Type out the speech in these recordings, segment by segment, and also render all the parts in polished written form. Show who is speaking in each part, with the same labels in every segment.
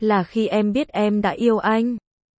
Speaker 1: là khi em biết em đã yêu anh.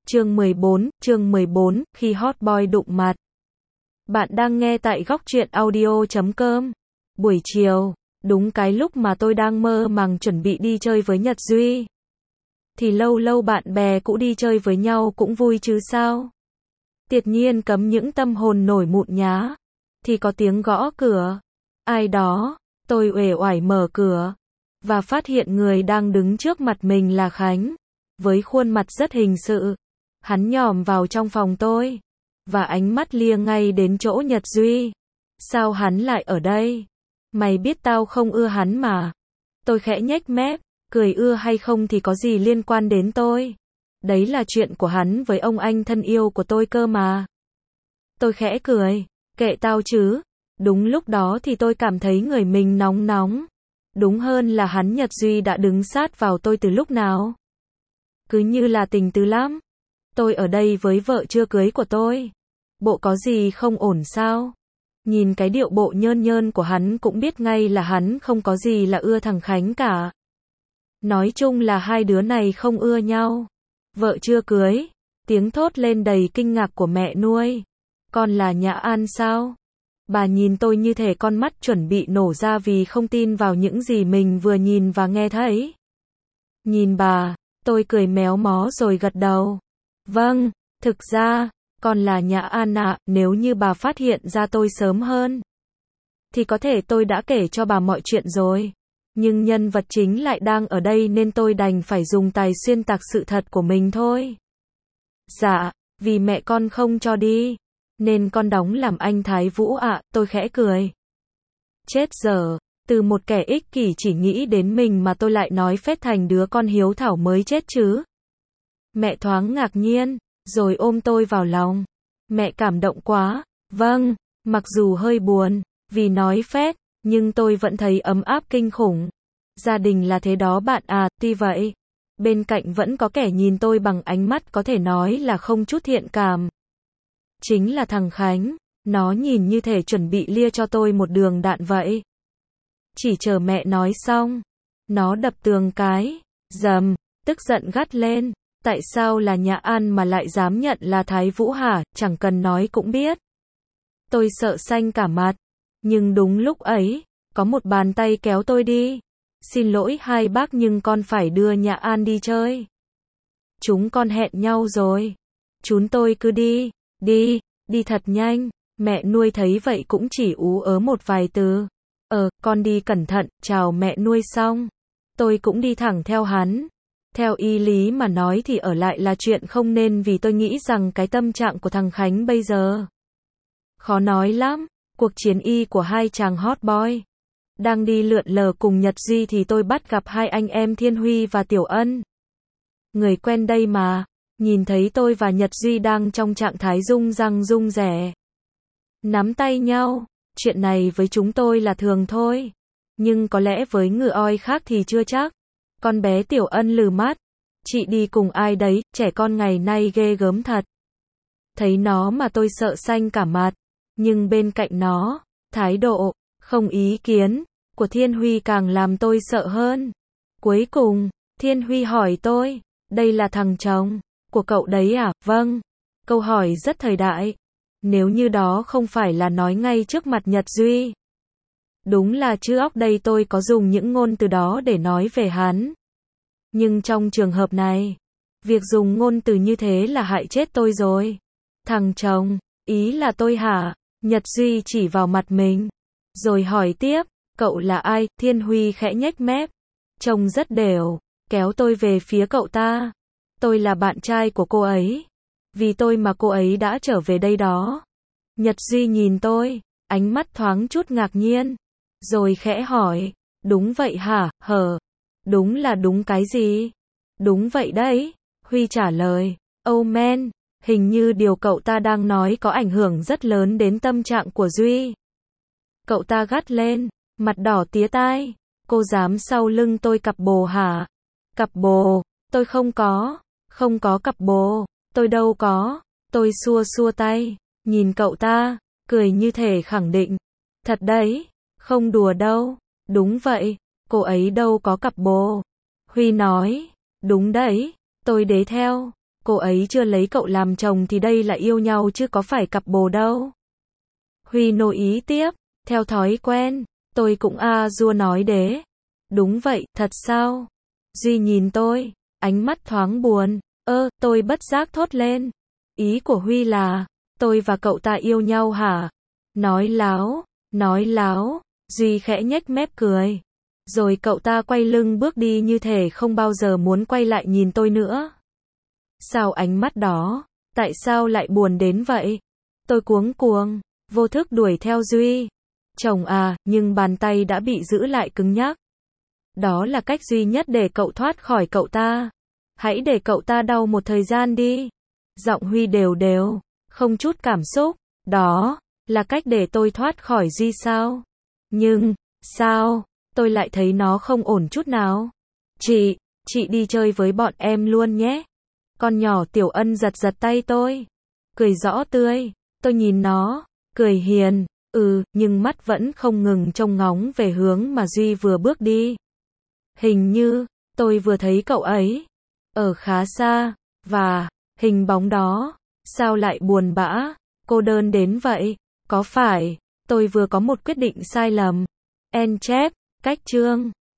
Speaker 1: Chương 14, khi hot boy đụng mặt. Bạn đang nghe tại góc truyện audio.com. Buổi chiều, đúng cái lúc mà tôi đang mơ màng chuẩn bị đi chơi với Nhật Duy. Thì lâu lâu bạn bè cũ đi chơi với nhau cũng vui chứ sao. Tuyệt nhiên cấm những tâm hồn nổi mụn nhá. Thì có tiếng gõ cửa. Ai đó, tôi uể oải mở cửa. Và phát hiện người đang đứng trước mặt mình là Khánh. Với khuôn mặt rất hình sự. Hắn nhòm vào trong phòng tôi. Và ánh mắt lia ngay đến chỗ Nhật Duy. Sao hắn lại ở đây? Mày biết tao không ưa hắn mà. Tôi khẽ nhếch mép, cười ưa hay không thì có gì liên quan đến tôi. Đấy là chuyện của hắn với ông anh thân yêu của tôi cơ mà. Tôi khẽ cười, kệ tao chứ. Đúng lúc đó thì tôi cảm thấy người mình nóng nóng. Đúng hơn là hắn Nhật Duy đã đứng sát vào tôi từ lúc nào. Cứ như là tình tứ lắm. Tôi ở đây với vợ chưa cưới của tôi. Bộ có gì không ổn sao? Nhìn cái điệu bộ nhơn nhơn của hắn cũng biết ngay là hắn không có gì là ưa thằng Khánh cả. Nói chung là hai đứa này không ưa nhau. Vợ chưa cưới. Tiếng thốt lên đầy kinh ngạc của mẹ nuôi. Con là Nhã An sao? Bà nhìn tôi như thể con mắt chuẩn bị nổ ra vì không tin vào những gì mình vừa nhìn và nghe thấy. Nhìn bà, tôi cười méo mó rồi gật đầu. Vâng, thực ra, con là Nhã An ạ, nếu như bà phát hiện ra tôi sớm hơn. Thì có thể tôi đã kể cho bà mọi chuyện rồi. Nhưng nhân vật chính lại đang ở đây nên tôi đành phải dùng tài xuyên tạc sự thật của mình thôi. Dạ, vì mẹ con không cho đi. Nên con đóng làm anh Thái Vũ ạ, tôi khẽ cười. Chết giờ, từ một kẻ ích kỷ chỉ nghĩ đến mình mà tôi lại nói phét thành đứa con hiếu thảo mới chết chứ. Mẹ thoáng ngạc nhiên, rồi ôm tôi vào lòng. Mẹ cảm động quá. Vâng, mặc dù hơi buồn, vì nói phét, nhưng tôi vẫn thấy ấm áp kinh khủng. Gia đình là thế đó bạn à, tuy vậy. Bên cạnh vẫn có kẻ nhìn tôi bằng ánh mắt có thể nói là không chút thiện cảm. Chính là thằng Khánh, nó nhìn như thể chuẩn bị lia cho tôi một đường đạn vậy. Chỉ chờ mẹ nói xong, nó đập tường cái, dầm, tức giận gắt lên. Tại sao là Nhã An mà lại dám nhận là Thái Vũ hả, chẳng cần nói cũng biết. Tôi sợ xanh cả mặt, nhưng đúng lúc ấy, có một bàn tay kéo tôi đi. Xin lỗi hai bác nhưng con phải đưa Nhã An đi chơi. Chúng con hẹn nhau rồi. Chúng tôi cứ đi, đi thật nhanh. Mẹ nuôi thấy vậy cũng chỉ ú ớ một vài từ. Con đi cẩn thận, chào mẹ nuôi xong. Tôi cũng đi thẳng theo hắn. Theo ý lý mà nói thì ở lại là chuyện không nên vì tôi nghĩ rằng cái tâm trạng của thằng Khánh bây giờ. Khó nói lắm, cuộc chiến y của hai chàng hot boy. Đang đi lượn lờ cùng Nhật Duy thì tôi bắt gặp hai anh em Thiên Huy và Tiểu Ân. Người quen đây mà, nhìn thấy tôi và Nhật Duy đang trong trạng thái rung răng rung rẻ. Nắm tay nhau, chuyện này với chúng tôi là thường thôi. Nhưng có lẽ với người oi khác thì chưa chắc. Con bé Tiểu Ân lừ mắt. Chị đi cùng ai đấy, trẻ con ngày nay ghê gớm thật. Thấy nó mà tôi sợ xanh cả mặt. Nhưng bên cạnh nó, thái độ, không ý kiến, của Thiên Huy càng làm tôi sợ hơn. Cuối cùng, Thiên Huy hỏi tôi, đây là thằng chồng của cậu đấy à? Vâng. Câu hỏi rất thời đại. Nếu như đó không phải là nói ngay trước mặt Nhật Duy. Đúng là chứ óc đây tôi có dùng những ngôn từ đó để nói về hắn. Nhưng trong trường hợp này, việc dùng ngôn từ như thế là hại chết tôi rồi. Thằng chồng, ý là tôi hả? Nhật Duy chỉ vào mặt mình. Rồi hỏi tiếp, cậu là ai? Thiên Huy khẽ nhếch mép. Trông rất đều, kéo tôi về phía cậu ta. Tôi là bạn trai của cô ấy. Vì tôi mà cô ấy đã trở về đây đó. Nhật Duy nhìn tôi, ánh mắt thoáng chút ngạc nhiên. Rồi khẽ hỏi, đúng vậy hả? Đúng là đúng cái gì? Đúng vậy đấy. Huy trả lời, oh man, hình như điều cậu ta đang nói có ảnh hưởng rất lớn đến tâm trạng của Duy. Cậu ta gắt lên, mặt đỏ tía tai. Cô dám sau lưng tôi cặp bồ hả? Cặp bồ, tôi không có cặp bồ, tôi đâu có. Tôi xua xua tay, nhìn cậu ta, cười như thể khẳng định. Thật đấy, không đùa đâu. Đúng vậy, cô ấy đâu có cặp bồ. Huy nói, Đúng đấy, tôi đế theo. Cô ấy chưa lấy cậu làm chồng thì đây là yêu nhau chứ có phải cặp bồ đâu. Huy nội ý tiếp, theo thói quen, tôi cũng dua nói đế. Đúng vậy, thật sao? Duy nhìn tôi, ánh mắt thoáng buồn, tôi bất giác thốt lên. Ý của Huy là, tôi và cậu ta yêu nhau hả? Nói láo, Duy khẽ nhếch mép cười. Rồi cậu ta quay lưng bước đi như thể không bao giờ muốn quay lại nhìn tôi nữa. Sao ánh mắt đó, tại sao lại buồn đến vậy? Tôi cuống cuồng, vô thức đuổi theo Duy. Chồng nhưng bàn tay đã bị giữ lại cứng nhắc. Đó là cách duy nhất để cậu thoát khỏi cậu ta. Hãy để cậu ta đau một thời gian đi. Giọng Huy đều đều, không chút cảm xúc. Đó là cách để tôi thoát khỏi Duy sao? Nhưng, sao, tôi lại thấy nó không ổn chút nào. Chị đi chơi với bọn em luôn nhé. Con nhỏ Tiểu Ân giật giật tay tôi. Cười rõ tươi, tôi nhìn nó, cười hiền, nhưng mắt vẫn không ngừng trông ngóng về hướng mà Duy vừa bước đi. Hình như, tôi vừa thấy cậu ấy, ở khá xa, và, hình bóng đó, sao lại buồn bã, cô đơn đến vậy, có phải, tôi vừa có một quyết định sai lầm. End chép, cách chương.